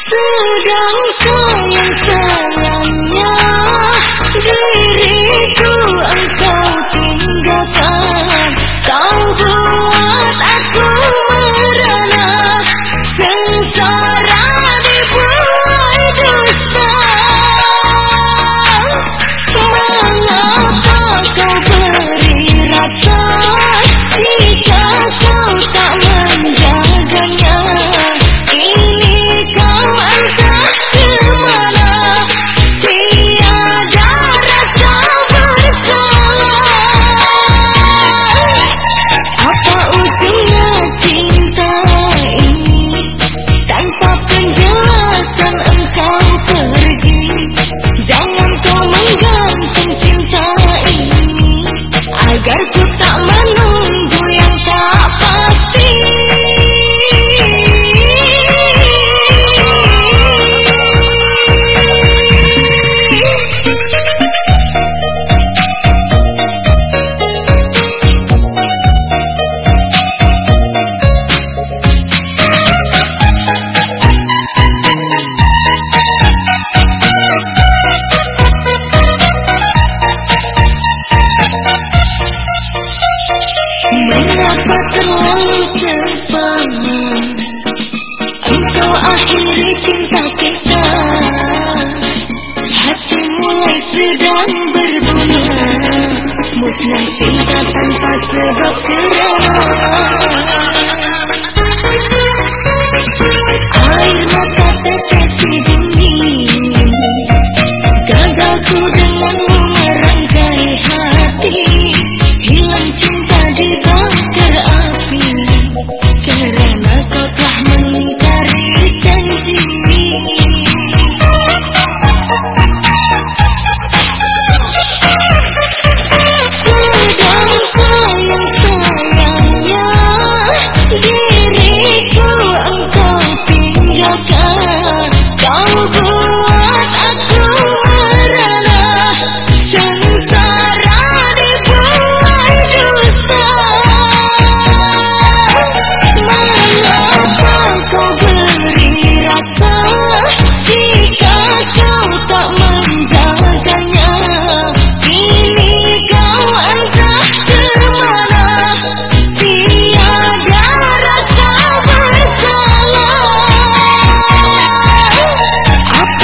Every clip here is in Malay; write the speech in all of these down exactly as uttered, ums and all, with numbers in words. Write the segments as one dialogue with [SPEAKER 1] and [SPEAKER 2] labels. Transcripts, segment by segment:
[SPEAKER 1] Sedang sayang-sayangnya diriku engkau tinggalkan. Kau buat aku merana, sengsara dibuai dusta. Mengapa kau beri rasa jika kau tak menjaganya? Ini kau entah kemana, tiada rasa bersalah. Apa ujungnya cinta ini? Tanpa penjelasan engkau pergi. Jangan kau menggantung cinta ini, agar ku tak menunggu yang tak pasti. Mengapa terlalu cepat engkau akhiri cinta kita? Hati mulai sedang berbunga, musnah cinta tanpa sebab keras. Air mata tetes di dinding, gagal ku denganmu merangkai hati. Hilang cinta dibakar api, kerana kau telah mengingkari janji. Sedang sayang-sayangnya diriku engkau tinggalkan. Kau buat aku merana, sengsara dibuai dusta. Mengapa kau beri rasa jika kau tak menjaganya? Kini kau entah kemana, tiada rasa bersalah.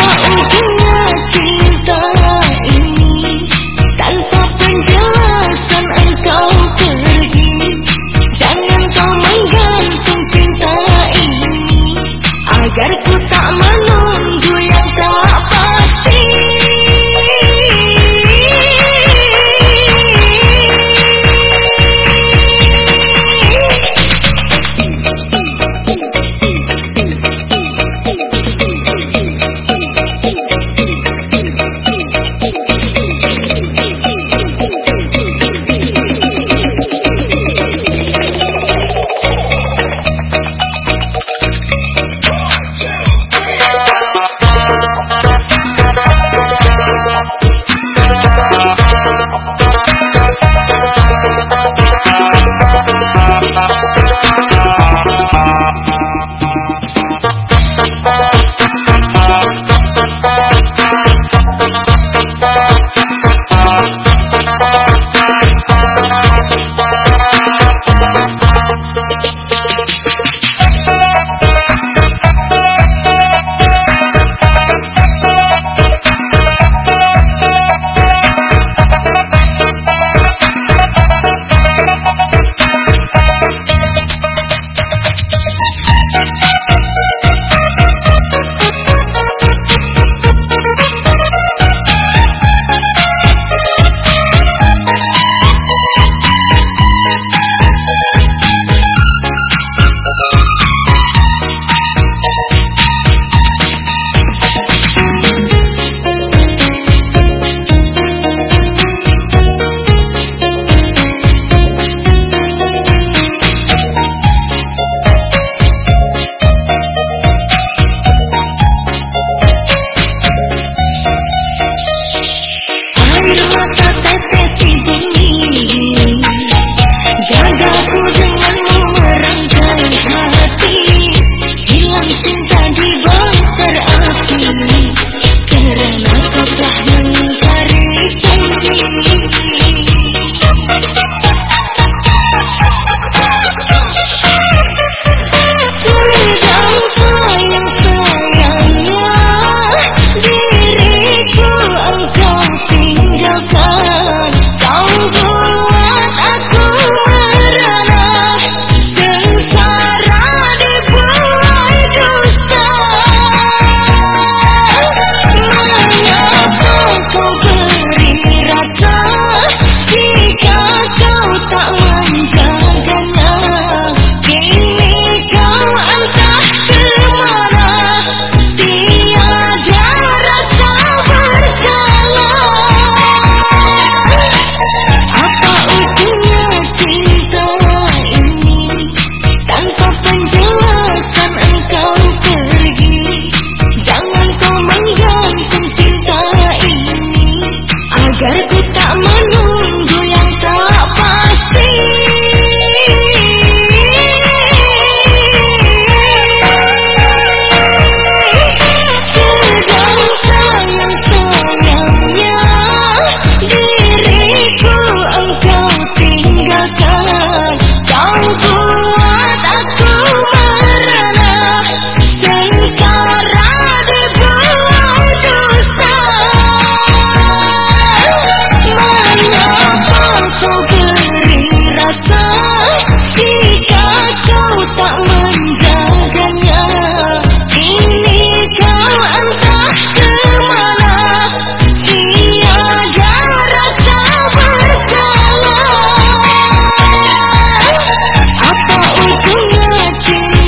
[SPEAKER 1] cinta